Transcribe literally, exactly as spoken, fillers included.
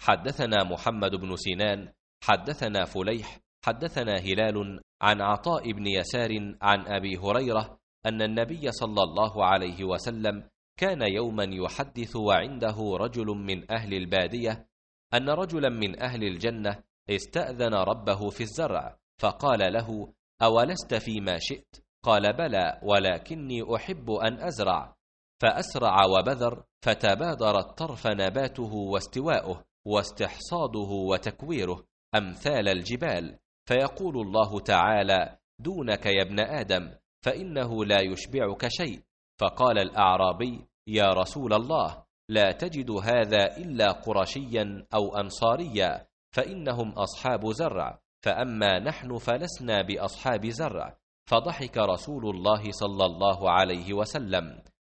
حدثنا محمد بن سنان حدثنا فليح حدثنا هلال عن عطاء بن يسار عن أبي هريرة أن النبي صلى الله عليه وسلم كان يوما يحدث وعنده رجل من أهل البادية أن رجلا من أهل الجنة استأذن ربه في الزرع، فقال له: أولست فيما شئت؟ قال: بلى، ولكني أحب أن أزرع. فأسرع وبذر، فتبادر الطرف نباته واستواؤه واستحصاده وتكويره أمثال الجبال، فيقول الله تعالى: دونك يا ابن آدم، فإنه لا يشبعك شيء. فقال الأعرابي: يا رسول الله، لا تجد هذا إلا قرشيا أو أنصاريا، فإنهم أصحاب زرع، فأما نحن فلسنا بأصحاب زرع. فضحك رسول الله صلى الله عليه وسلم